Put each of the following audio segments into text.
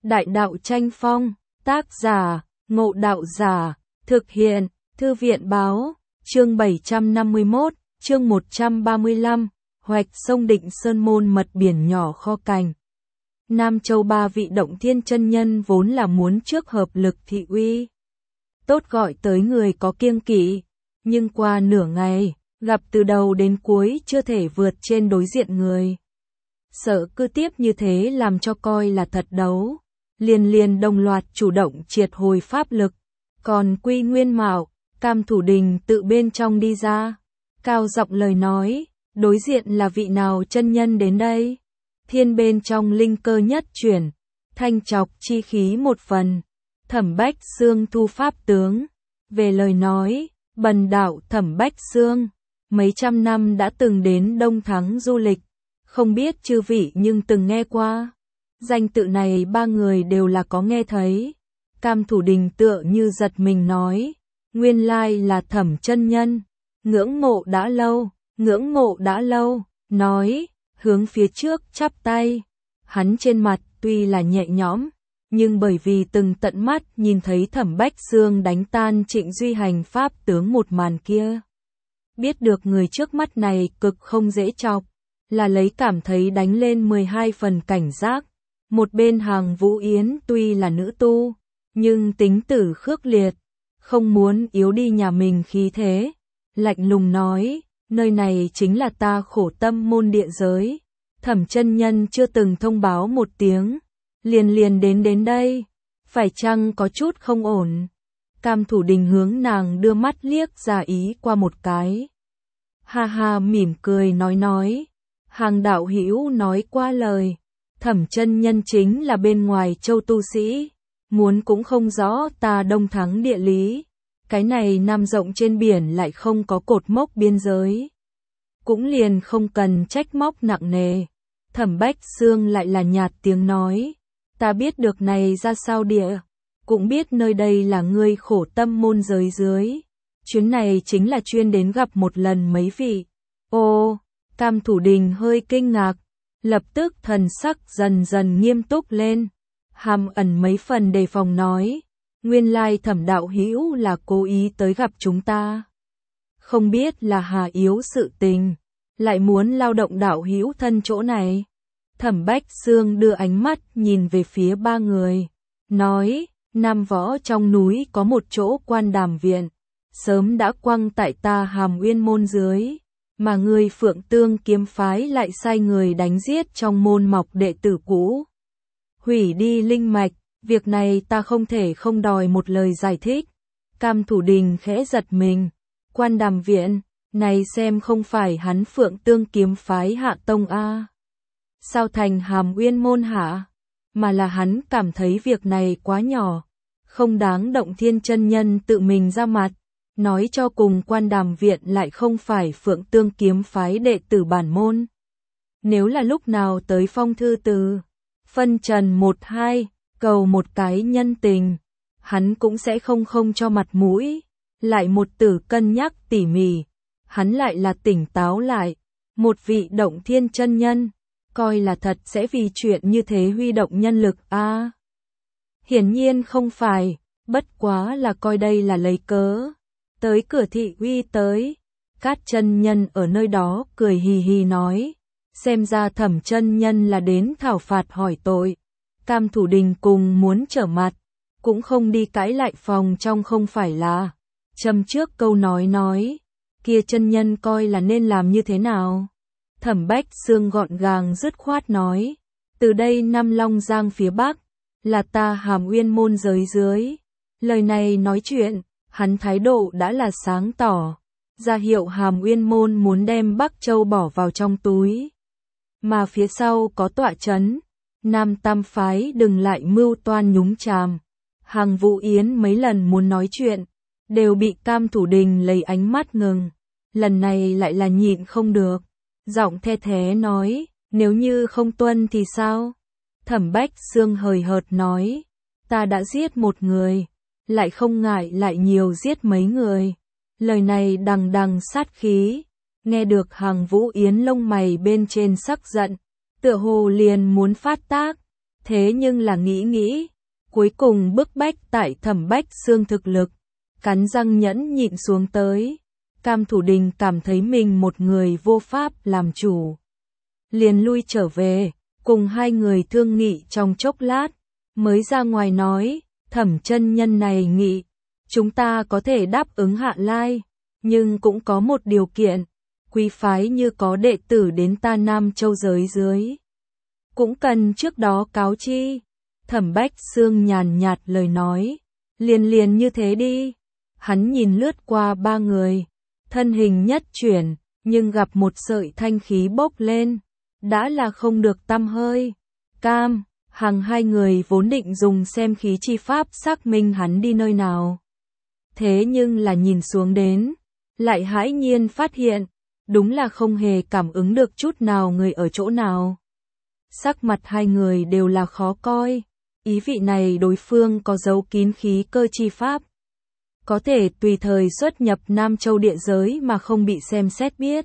Đại đạo tranh phong, tác giả, Ngộ Đạo Giả, thực hiện, Thư viện báo, chương 751, chương 135, hoạch sông Định Sơn môn mật biển nhỏ kho cành. Nam Châu ba vị Động Thiên chân nhân vốn là muốn trước hợp lực thị uy. Tốt gọi tới người có kiêng kỵ, nhưng qua nửa ngày, gặp từ đầu đến cuối chưa thể vượt trên đối diện người. Sợ cứ tiếp như thế làm cho coi là thật đấu, liền đồng loạt chủ động triệt hồi pháp lực, còn Quy Nguyên Mạo, Cam Thủ Đình tự bên trong đi ra, cao giọng lời nói, đối diện là vị nào chân nhân đến đây? Thiên bên trong linh cơ nhất chuyển, thanh chọc chi khí một phần, Thẩm Bách Xương thu pháp tướng. Về lời nói, bần đạo Thẩm Bách Xương, mấy trăm năm đã từng đến Đông Thắng du lịch, không biết chư vị nhưng từng nghe qua. Danh tự này ba người đều là có nghe thấy. Cam Thủ Đình tựa như giật mình nói, nguyên lai là Thẩm chân nhân, ngưỡng mộ đã lâu, nói, hướng phía trước chắp tay. Hắn trên mặt tuy là nhẹ nhõm, nhưng bởi vì từng tận mắt nhìn thấy Thẩm Bách Xương đánh tan Trịnh Duy Hành pháp tướng một màn kia, biết được người trước mắt này cực không dễ chọc, là lấy cảm thấy đánh lên 12 phần cảnh giác. Một bên Hàng Vũ Yến tuy là nữ tu, nhưng tính tử khước liệt, không muốn yếu đi nhà mình khí thế, lạnh lùng nói, nơi này chính là ta khổ tâm môn địa giới, Thẩm chân nhân chưa từng thông báo một tiếng, liền đến đây, phải chăng có chút không ổn? Cam Thủ Đình hướng nàng đưa mắt liếc ra ý qua một cái. Ha ha mỉm cười nói, Hàng đạo hữu nói qua lời, Thẩm chân nhân chính là bên ngoài châu tu sĩ, muốn cũng không rõ ta Đông Thắng địa lý, cái này nam rộng trên biển lại không có cột mốc biên giới, cũng liền không cần trách móc nặng nề. Thẩm Bách Xương lại là nhạt tiếng nói, ta biết được này ra sao địa, cũng biết nơi đây là ngươi khổ tâm môn giới dưới, chuyến này chính là chuyên đến gặp một lần mấy vị. Ô, Cam Thủ Đình hơi kinh ngạc, lập tức thần sắc dần nghiêm túc lên, hàm ẩn mấy phần đề phòng nói, nguyên lai Thẩm đạo hữu là cố ý tới gặp chúng ta, không biết là hà yếu sự tình, lại muốn lao động đạo hữu thân chỗ này. Thẩm Bách Xương đưa ánh mắt nhìn về phía ba người, nói, Nam Võ trong núi có một chỗ Quan Đàm viện, sớm đã quăng tại ta Hàm Uyên môn dưới, mà người Phượng Tương kiếm phái lại sai người đánh giết trong môn mọc đệ tử cũ, hủy đi linh mạch, việc này ta không thể không đòi một lời giải thích. Cam Thủ Đình khẽ giật mình, Quan Đàm viện, này xem không phải hắn Phượng Tương kiếm phái hạ tông a? Sao thành Hàm Uyên môn hả? Mà là hắn cảm thấy việc này quá nhỏ, không đáng Động Thiên chân nhân tự mình ra mặt, nói cho cùng Quan Đàm viện lại không phải Phượng Tương kiếm phái đệ tử bản môn. Nếu là lúc nào tới phong thư từ, phân trần 1-2, cầu một cái nhân tình, hắn cũng sẽ không cho mặt mũi, lại một tử cân nhắc tỉ mỉ, hắn lại là tỉnh táo lại, một vị Động Thiên chân nhân, coi là thật sẽ vì chuyện như thế huy động nhân lực a? Hiển nhiên không phải, bất quá là coi đây là lấy cớ. Tới cửa thị uy tới, Cát chân nhân ở nơi đó cười hì hì nói, xem ra Thẩm chân nhân là đến thảo phạt hỏi tội. Cam Thủ Đình cùng muốn trở mặt, cũng không đi cãi lại phòng trong không phải là, châm trước câu nói, kia chân nhân coi là nên làm như thế nào. Thẩm Bách Xương gọn gàng dứt khoát nói, từ đây Nam Long Giang phía Bắc, là ta Hàm Uyên môn giới dưới. Lời này nói chuyện, hắn thái độ đã là sáng tỏ, ra hiệu Hàm Uyên môn muốn đem Bắc Châu bỏ vào trong túi. Mà phía sau có tọa chấn, Nam Tam phái đừng lại mưu toan nhúng chàm. Hàng Vũ Yến mấy lần muốn nói chuyện, đều bị Cam Thủ Đình lấy ánh mắt ngừng, lần này lại là nhịn không được. Giọng the thế nói, nếu như không tuân thì sao? Thẩm Bách Xương hời hợt nói, ta đã giết một người, lại không ngại lại nhiều giết mấy người. Lời này đằng sát khí, nghe được Hàng Vũ Yến lông mày bên trên sắc giận, tựa hồ liền muốn phát tác. Thế nhưng là nghĩ, cuối cùng bức bách tại Thẩm Bách Xương thực lực, cắn răng nhẫn nhịn xuống tới. Cam Thủ Đình cảm thấy mình một người vô pháp làm chủ. Liền lui trở về, cùng hai người thương nghị trong chốc lát, mới ra ngoài nói, Thẩm chân nhân này nghị, chúng ta có thể đáp ứng Hạ Lai, nhưng cũng có một điều kiện, quý phái như có đệ tử đến ta Nam Châu giới dưới. Cũng cần trước đó cáo chi. Thẩm Bách Xương nhàn nhạt lời nói, liền như thế đi. Hắn nhìn lướt qua ba người, thân hình nhất chuyển, nhưng gặp một sợi thanh khí bốc lên, đã là không được tăm hơi. Cam, Hằng hai người vốn định dùng xem khí chi pháp xác minh hắn đi nơi nào. Thế nhưng là nhìn xuống đến, lại hãi nhiên phát hiện, đúng là không hề cảm ứng được chút nào người ở chỗ nào. Sắc mặt hai người đều là khó coi, ý vị này đối phương có giấu kín khí cơ chi pháp. Có thể tùy thời xuất nhập Nam Châu địa giới mà không bị xem xét biết.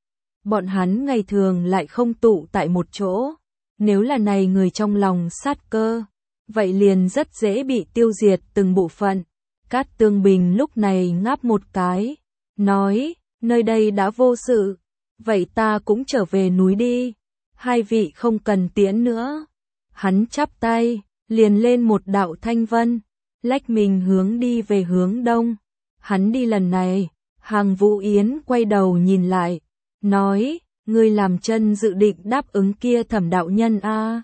Bọn hắn ngày thường lại không tụ tại một chỗ, nếu là này người trong lòng sát cơ, vậy liền rất dễ bị tiêu diệt từng bộ phận. Cát Tương Bình lúc này ngáp một cái, nói, nơi đây đã vô sự, vậy ta cũng trở về núi đi, hai vị không cần tiễn nữa. Hắn chắp tay, liền lên một đạo thanh vân, lách mình hướng đi về hướng đông. Hắn đi lần này, Hàng Vũ Yến quay đầu nhìn lại, nói, ngươi làm chân dự định đáp ứng kia Thẩm đạo nhân a?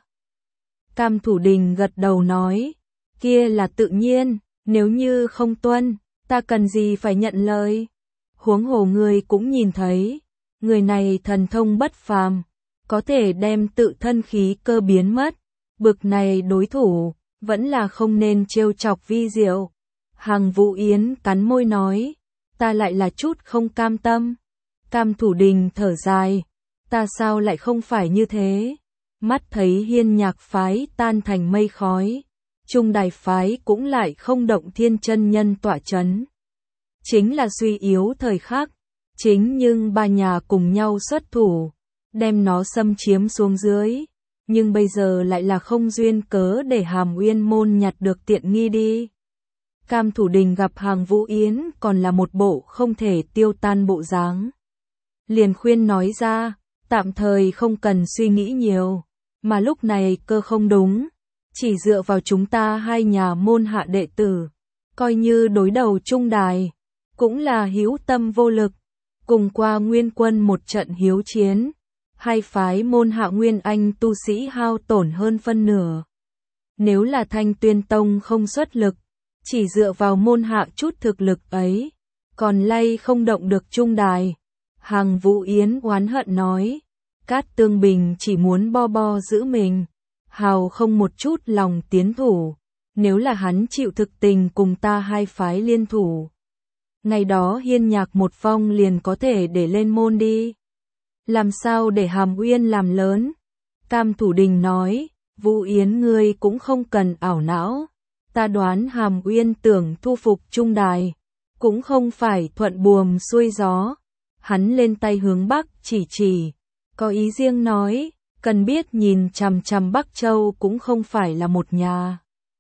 Cam Thủ Đình gật đầu nói, kia là tự nhiên, nếu như không tuân, ta cần gì phải nhận lời. Huống hồ ngươi cũng nhìn thấy, người này thần thông bất phàm, có thể đem tự thân khí cơ biến mất, bực này đối thủ, vẫn là không nên trêu chọc vi diệu. Hàng Vũ Yến cắn môi nói, ta lại là chút không cam tâm. Cam Thủ Đình thở dài, ta sao lại không phải như thế. Mắt thấy Hiên Nhạc phái tan thành mây khói, Trung Đài phái cũng lại không động Thiên chân nhân tỏa chấn. Chính là suy yếu thời khắc, chính nhưng ba nhà cùng nhau xuất thủ, đem nó xâm chiếm xuống dưới. Nhưng bây giờ lại là không duyên cớ để Hàm Uyên môn nhặt được tiện nghi đi. Cam Thủ Đình gặp Hàng Vũ Yến còn là một bộ không thể tiêu tan bộ dáng. Liền khuyên nói ra, tạm thời không cần suy nghĩ nhiều, mà lúc này cơ không đúng, chỉ dựa vào chúng ta hai nhà môn hạ đệ tử, coi như đối đầu Trung Đài, cũng là hữu tâm vô lực, cùng qua Nguyên Quân một trận hiếu chiến. Hai phái môn hạ Nguyên Anh tu sĩ hao tổn hơn phân nửa. Nếu là Thanh Tuyên Tông không xuất lực, chỉ dựa vào môn hạ chút thực lực ấy, còn lay không động được Trung Đài. Hàng Vũ Yến oán hận nói, Cát Tương Bình chỉ muốn bo giữ mình, hào không một chút lòng tiến thủ. Nếu là hắn chịu thực tình cùng ta hai phái liên thủ, ngày đó Hiên Nhạc một phong liền có thể để lên môn đi. Làm sao để Hàm Uyên làm lớn? Cam Thủ Đình nói, Vũ Yến ngươi cũng không cần ảo não. Ta đoán Hàm Uyên tưởng thu phục Trung Đài, cũng không phải thuận buồm xuôi gió. Hắn lên tay hướng Bắc chỉ, có ý riêng nói, cần biết nhìn chằm chằm Bắc Châu cũng không phải là một nhà.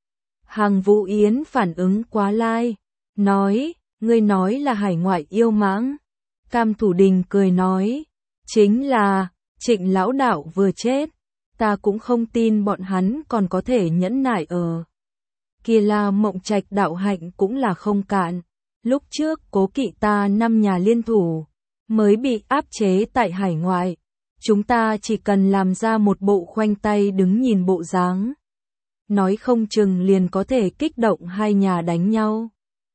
Hàng Vũ Yến phản ứng quá lai, nói, ngươi nói là hải ngoại yêu mãng. Cam Thủ Đình cười nói, chính là, Trịnh lão đạo vừa chết, ta cũng không tin bọn hắn còn có thể nhẫn nại ở. Kia là Mộng Trạch đạo hạnh cũng là không cạn, lúc trước Cố Kỵ ta 5 nhà liên thủ, mới bị áp chế tại hải ngoại, chúng ta chỉ cần làm ra một bộ khoanh tay đứng nhìn bộ dáng, nói không chừng liền có thể kích động hai nhà đánh nhau.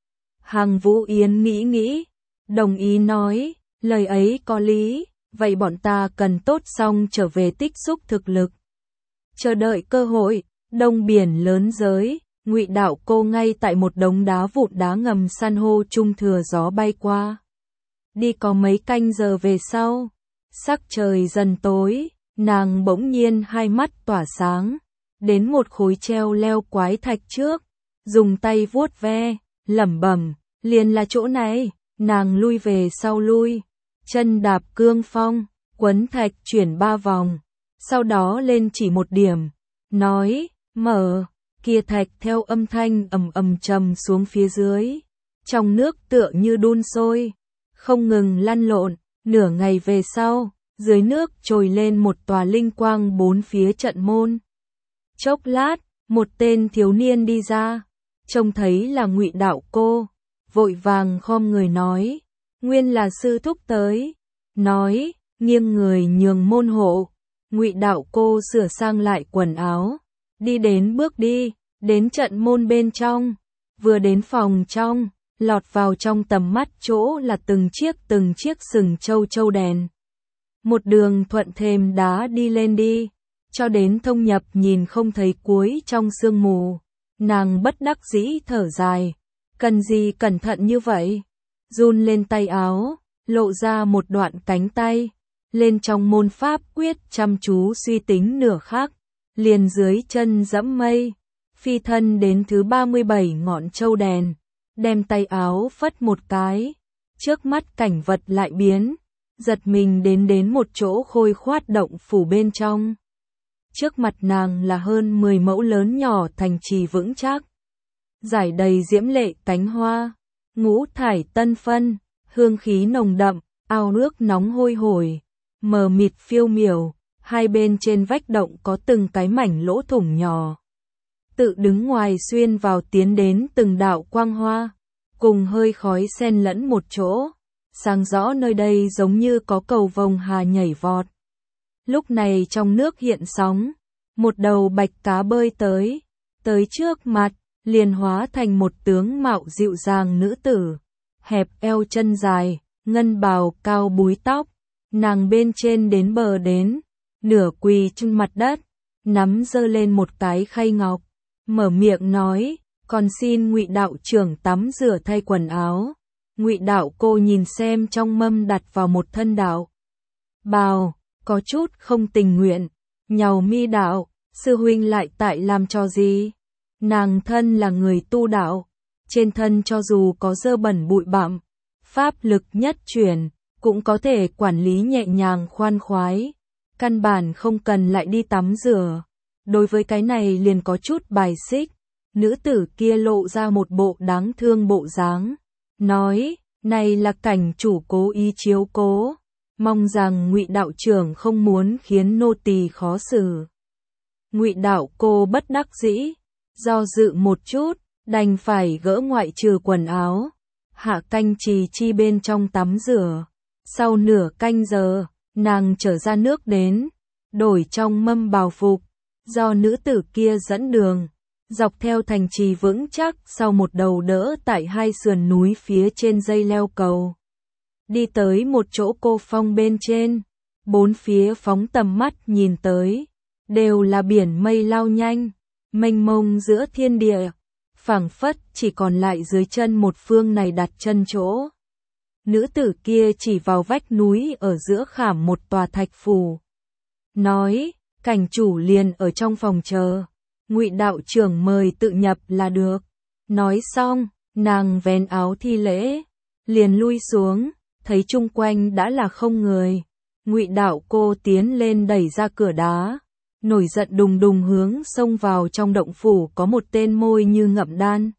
Hàng Vũ Yến nghĩ, đồng ý nói, lời ấy có lý. Vậy bọn ta cần tốt xong trở về tích xúc thực lực, chờ đợi cơ hội. Đông biển lớn giới, Ngụy Đạo Cô ngay tại một đống đá vụn đá ngầm san hô trung thừa gió bay qua. Đi có mấy canh giờ về sau, sắc trời dần tối, nàng bỗng nhiên hai mắt tỏa sáng, đến một khối treo leo quái thạch trước, dùng tay vuốt ve, lẩm bẩm, liền là chỗ này. Nàng lui về sau lui, chân đạp cương phong, quấn thạch chuyển 3 vòng, sau đó lên chỉ một điểm, nói, mở, kia thạch theo âm thanh ầm ầm trầm xuống phía dưới. Trong nước tựa như đun sôi, không ngừng lăn lộn, nửa ngày về sau, dưới nước trồi lên một tòa linh quang bốn phía trận môn. Chốc lát, một tên thiếu niên đi ra, trông thấy là Ngụy Đạo Cô, vội vàng khom người nói, nguyên là sư thúc tới, nói, nghiêng người nhường môn hộ. Ngụy Đạo Cô sửa sang lại quần áo, đi bước đi, đến trận môn bên trong, vừa đến phòng trong, lọt vào trong tầm mắt chỗ là từng chiếc sừng châu đèn. Một đường thuận thềm đá đi lên đi, cho đến thông nhập nhìn không thấy cuối trong sương mù. Nàng bất đắc dĩ thở dài, cần gì cẩn thận như vậy, run lên tay áo, lộ ra một đoạn cánh tay, lên trong môn pháp quyết chăm chú suy tính nửa khắc, liền dưới chân dẫm mây, phi thân đến thứ 37 ngọn châu đèn, đem tay áo phất một cái, trước mắt cảnh vật lại biến, giật mình đến một chỗ khôi khoát động phủ bên trong. Trước mặt nàng là hơn 10 mẫu lớn nhỏ thành trì vững chắc, rải đầy diễm lệ cánh hoa, ngũ thải tân phân, hương khí nồng đậm, ao nước nóng hôi hổi, mờ mịt phiêu miểu, hai bên trên vách động có từng cái mảnh lỗ thủng nhỏ. Tự đứng ngoài xuyên vào tiến đến từng đạo quang hoa, cùng hơi khói xen lẫn một chỗ, sáng rõ nơi đây giống như có cầu vồng hà nhảy vọt. Lúc này trong nước hiện sóng, một đầu bạch cá bơi tới trước mặt, liền hóa thành một tướng mạo dịu dàng nữ tử, hẹp eo chân dài, ngân bào cao búi tóc, nàng bên trên đến bờ đến, nửa quỳ trên mặt đất, nắm giơ lên một cái khay ngọc, mở miệng nói, còn xin Ngụy đạo trưởng tắm rửa thay quần áo. Ngụy Đạo Cô nhìn xem trong mâm đặt vào một thân đạo bào, có chút không tình nguyện, nhàu mi đạo, sư huynh lại tại làm cho gì? Nàng thân là người tu đạo, trên thân cho dù có dơ bẩn bụi bặm, pháp lực nhất chuyển, cũng có thể quản lý nhẹ nhàng khoan khoái, căn bản không cần lại đi tắm rửa. Đối với cái này liền có chút bài xích, nữ tử kia lộ ra một bộ đáng thương bộ dáng, nói, này là cảnh chủ cố ý chiếu cố, mong rằng Ngụy đạo trưởng không muốn khiến nô tỳ khó xử. Ngụy Đạo Cô bất đắc dĩ, do dự một chút, đành phải gỡ ngoại trừ quần áo, hạ canh trì chi bên trong tắm rửa. Sau nửa canh giờ, nàng trở ra nước đến, đổi trong mâm bào phục, do nữ tử kia dẫn đường, dọc theo thành trì vững chắc sau một đầu đỡ tại hai sườn núi phía trên dây leo cầu. Đi tới một chỗ cô phong bên trên, bốn phía phóng tầm mắt nhìn tới, đều là biển mây lao nhanh, mênh mông giữa thiên địa, phảng phất chỉ còn lại dưới chân một phương này đặt chân chỗ. Nữ tử kia chỉ vào vách núi ở giữa khảm một tòa thạch phủ, nói, cảnh chủ liền ở trong phòng chờ, Ngụy đạo trưởng mời tự nhập là được. Nói xong, nàng vén áo thi lễ, liền lui xuống, thấy chung quanh đã là không người. Ngụy Đạo Cô tiến lên đẩy ra cửa đá, nổi giận đùng đùng hướng xông vào trong động phủ. Có một tên môi như ngậm đan,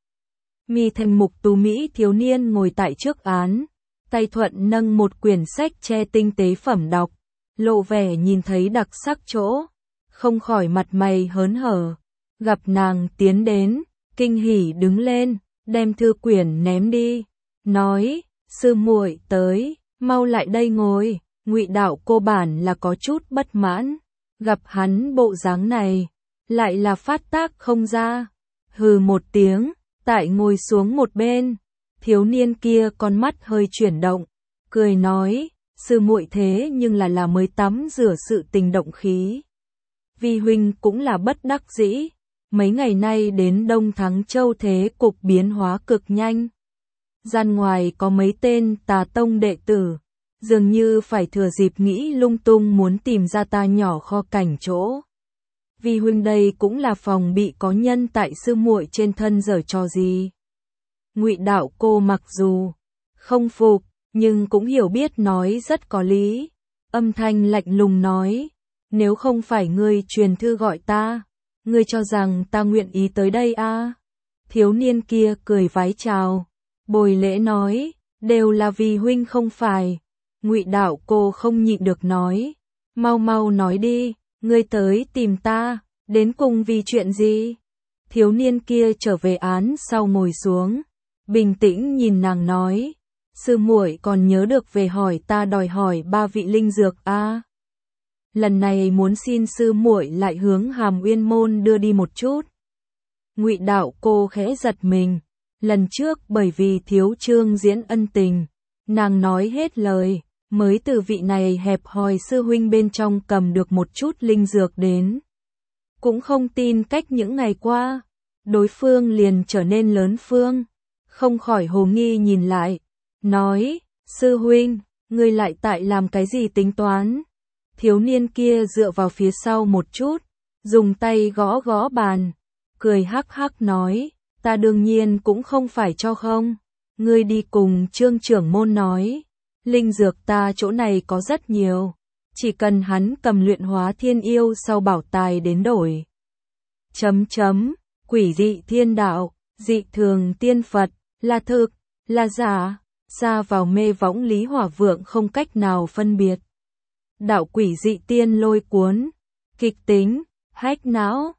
mi thành mục tú mỹ thiếu niên ngồi tại trước án, tay thuận nâng một quyển sách che tinh tế phẩm đọc, lộ vẻ nhìn thấy đặc sắc chỗ, không khỏi mặt mày hớn hở. Gặp nàng tiến đến, kinh hỉ đứng lên, đem thư quyển ném đi, nói, sư muội tới, mau lại đây ngồi. Ngụy Đạo Cô bản là có chút bất mãn, gặp hắn bộ dáng này, lại là phát tác không ra, hừ một tiếng, tại ngồi xuống một bên. Thiếu niên kia con mắt hơi chuyển động, cười nói, sư muội thế nhưng là mới tắm rửa sự tình động khí. Vi huynh cũng là bất đắc dĩ, mấy ngày nay đến Đông Thắng Châu thế cục biến hóa cực nhanh. Gian ngoài có mấy tên tà tông đệ tử, dường như phải thừa dịp nghĩ lung tung muốn tìm ra ta nhỏ kho cảnh chỗ. Vi huynh đây cũng là phòng bị có nhân tại sư muội trên thân giở trò gì. Ngụy Đạo Cô mặc dù không phục, nhưng cũng hiểu biết nói rất có lý. Âm thanh lạnh lùng nói, nếu không phải ngươi truyền thư gọi ta, ngươi cho rằng ta nguyện ý tới đây à? Thiếu niên kia cười vái chào, bồi lễ nói, đều là vì huynh không phải. Ngụy Đạo Cô không nhịn được nói, mau mau nói đi, ngươi tới tìm ta, đến cùng vì chuyện gì? Thiếu niên kia trở về án sau ngồi xuống, bình tĩnh nhìn nàng nói, sư muội còn nhớ được về hỏi ta đòi hỏi 3 vị linh dược a? Lần này muốn xin sư muội lại hướng Hàm Uyên môn đưa đi một chút. Ngụy Đạo Cô khẽ giật mình, lần trước bởi vì thiếu Trương Diễn ân tình, nàng nói hết lời, mới từ vị này hẹp hòi sư huynh bên trong cầm được một chút linh dược đến. Cũng không tin cách những ngày qua, đối phương liền trở nên lớn phương, không khỏi hồ nghi nhìn lại, nói, sư huynh, ngươi lại tại làm cái gì tính toán? Thiếu niên kia dựa vào phía sau một chút, dùng tay gõ gõ bàn, cười hắc hắc nói, ta đương nhiên cũng không phải cho không, ngươi đi cùng Trương trưởng môn nói, linh dược ta chỗ này có rất nhiều, chỉ cần hắn cầm luyện hóa thiên yêu sau bảo tài đến đổi. Quỷ dị thiên đạo, dị thường tiên Phật, là thực, là giả, xa vào mê võng Lý Hỏa Vượng không cách nào phân biệt. Đạo quỷ dị tiên lôi cuốn, kịch tính, hách não,